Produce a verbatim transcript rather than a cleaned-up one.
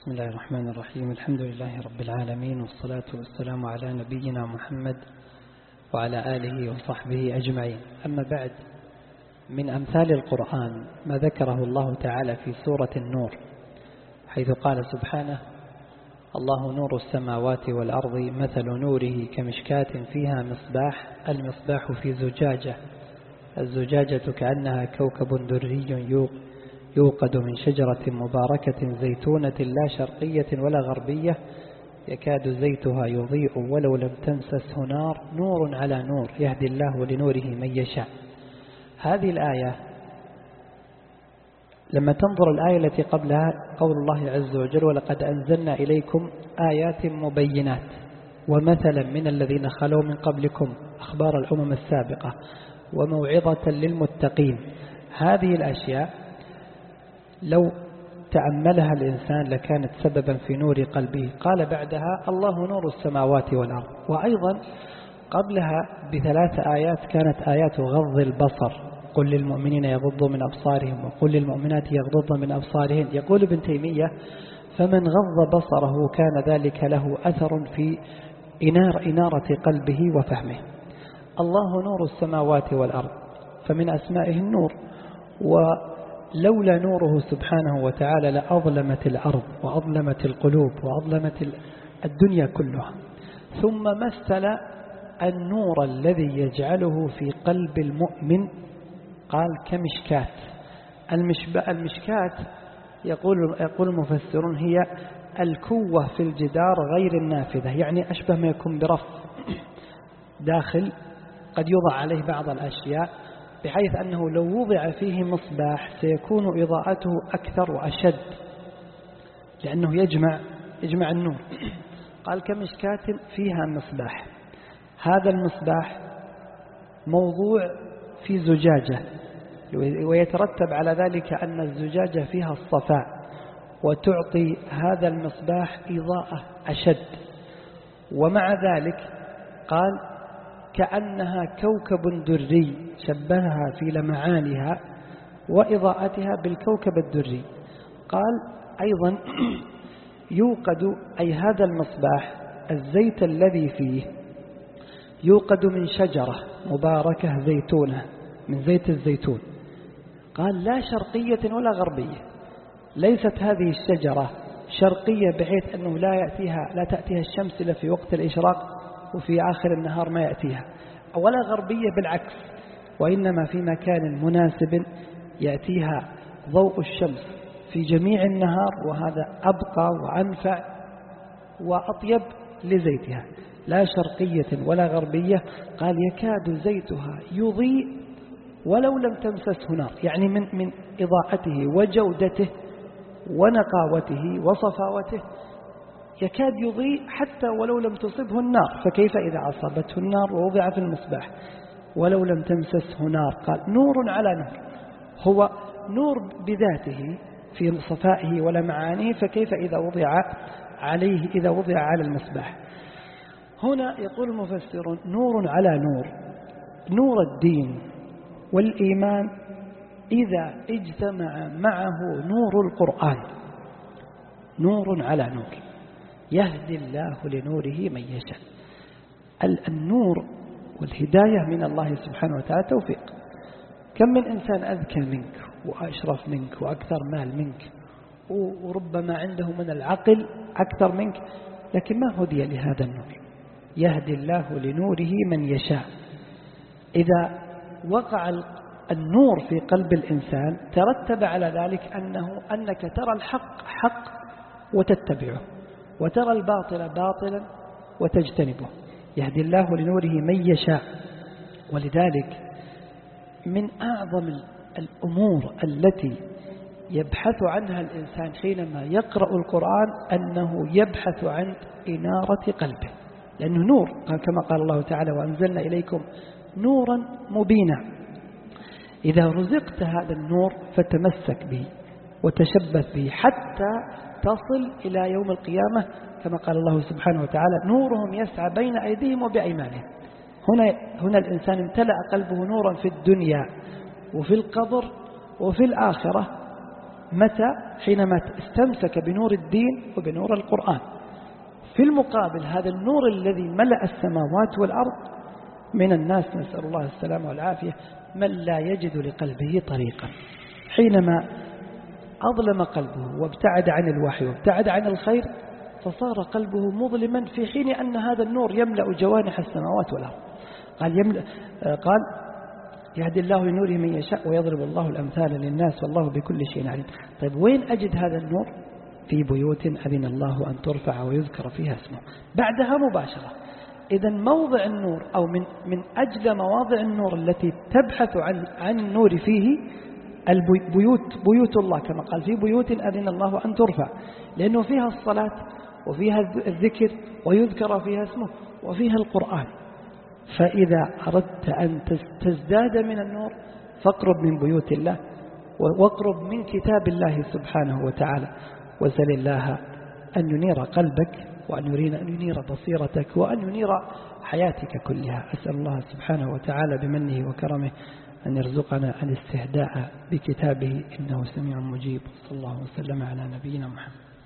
بسم الله الرحمن الرحيم. الحمد لله رب العالمين، والصلاة والسلام على نبينا محمد وعلى آله وصحبه أجمعين. أما بعد، من أمثال القرآن ما ذكره الله تعالى في سورة النور، حيث قال سبحانه: الله نور السماوات والأرض مثل نوره كمشكاة فيها مصباح، المصباح في زجاجة، الزجاجة كأنها كوكب دري يوقد من شجرة مباركة زيتونة لا شرقية ولا غربية يكاد زيتها يضيء ولو لم تمسسه نار، نور على نور يهدي الله لنوره من يشاء. هذه الآية لما تنظر الآية التي قبلها قول الله عز وجل: ولقد أنزلنا إليكم آيات مبينات ومثلا من الذين خلوا من قبلكم أخبار الأمم السابقة وموعظة للمتقين. هذه الأشياء لو تأملها الإنسان لكانت سببا في نور قلبه. قال بعدها: الله نور السماوات والأرض. وأيضا قبلها بثلاث آيات كانت آيات غض البصر: قل للمؤمنين يغضوا من أبصارهم وقل للمؤمنات يغضضن من أبصارهن. يقول ابن تيمية: فمن غض بصره كان ذلك له أثر في إنار إنارة قلبه وفهمه. الله نور السماوات والأرض، فمن أسمائه النور، ولولا نوره سبحانه وتعالى لأظلمت الأرض وأظلمت القلوب وأظلمت الدنيا كلها. ثم مثل النور الذي يجعله في قلب المؤمن، قال كمشكاة. المشكاة يقول يقول المفسرون هي الكوة في الجدار غير النافذة، يعني أشبه ما يكون برف داخل قد يوضع عليه بعض الأشياء، بحيث أنه لو وضع فيه مصباح سيكون إضاءته أكثر وأشد، لأنه يجمع يجمع النور. قال كمشكاة فيها مصباح. هذا المصباح موضوع في زجاجة، ويترتب على ذلك أن الزجاجة فيها الصفاء، وتعطي هذا المصباح إضاءة أشد. ومع ذلك قال كأنها كوكب دري، شبهها في لمعانها وإضاءتها بالكوكب الدري. قال أيضا يوقد، أي هذا المصباح الزيت الذي فيه يوقد من شجرة مباركة زيتونة، من زيت الزيتون. قال لا شرقية ولا غربية، ليست هذه الشجرة شرقية بحيث أنه لا يأتيها لا تأتيها الشمس إلا في وقت الإشراق وفي آخر النهار ما يأتيها، ولا غربية بالعكس، وإنما في مكان مناسب يأتيها ضوء الشمس في جميع النهار، وهذا أبقى وأنفع وأطيب لزيتها. لا شرقية ولا غربية. قال يكاد زيتها يضيء ولو لم تمسسه نار، يعني من من إضاءته وجودته ونقاوته وصفاوته يكاد يضيء حتى ولو لم تصبه النار. فكيف إذا أصابته النار ووضع في المصباح ولو لم تمسسه نار؟ قال نور على نور، هو نور بذاته في صفائه ولمعانه، فكيف إذا وضع عليه إذا وضع على المصباح؟ هنا يقول المفسرون نور على نور. نور الدين والإيمان إذا اجتمع معه نور القرآن، نور على نور يهدي الله لنوره من يشاء. النور والهداية من الله سبحانه وتعالى توفيق. كم من إنسان أذكى منك وأشرف منك وأكثر مال منك وربما عنده من العقل أكثر منك، لكن ما هدي لهذا النور. يهدي الله لنوره من يشاء. إذا وقع النور في قلب الإنسان ترتب على ذلك أنه أنك ترى الحق حق وتتبعه، وترى الباطل باطلا وتجتنبه. يهدي الله لنوره من يشاء. ولذلك من أعظم الأمور التي يبحث عنها الإنسان حينما يقرأ القرآن أنه يبحث عن إنارة قلبه، لأنه نور، كما قال الله تعالى: وأنزلنا إليكم نورا مبينا. إذا رزقت هذا النور فتمسك به وتشبث به حتى تصل إلى يوم القيامة، كما قال الله سبحانه وتعالى: نورهم يسعى بين أيديهم وبأيمانهم. هنا هنا الإنسان امتلأ قلبه نورا في الدنيا وفي القبر وفي الآخرة، متى؟ حينما استمسك بنور الدين وبنور القرآن. في المقابل هذا النور الذي ملأ السماوات والأرض من الناس، نسأل الله السلامة والعافية، من لا يجد لقلبه طريقا. حينما أظلم قلبه وابتعد عن الوحي وابتعد عن الخير فصار قلبه مظلما، في حين أن هذا النور يملأ جوانح السماوات والأرض. قال, يملأ قال يهدي الله لنوره من يشاء ويضرب الله الأمثال للناس والله بكل شيء عليم. طيب وين أجد هذا النور؟ في بيوت أذن الله أن ترفع ويذكر فيها اسمه. بعدها مباشرة. إذا موضع النور أو من من أجل مواضع النور التي تبحث عن عن النور فيه البيوت، بيوت الله كما قال في بيوت أذن الله أن ترفع، لأنه فيها الصلاة وفيها الذكر ويذكر فيها اسمه وفيها القرآن. فإذا أردت أن تزداد من النور فاقرب من بيوت الله واقرب من كتاب الله سبحانه وتعالى، وسل الله أن ينير قلبك وأن يريد أن ينير بصيرتك وأن ينير حياتك كلها. أسأل الله سبحانه وتعالى بمنه وكرمه أن يرزقنا الاستهداء بكتابه إنه سميع مجيب. صلى الله وسلم على نبينا محمد.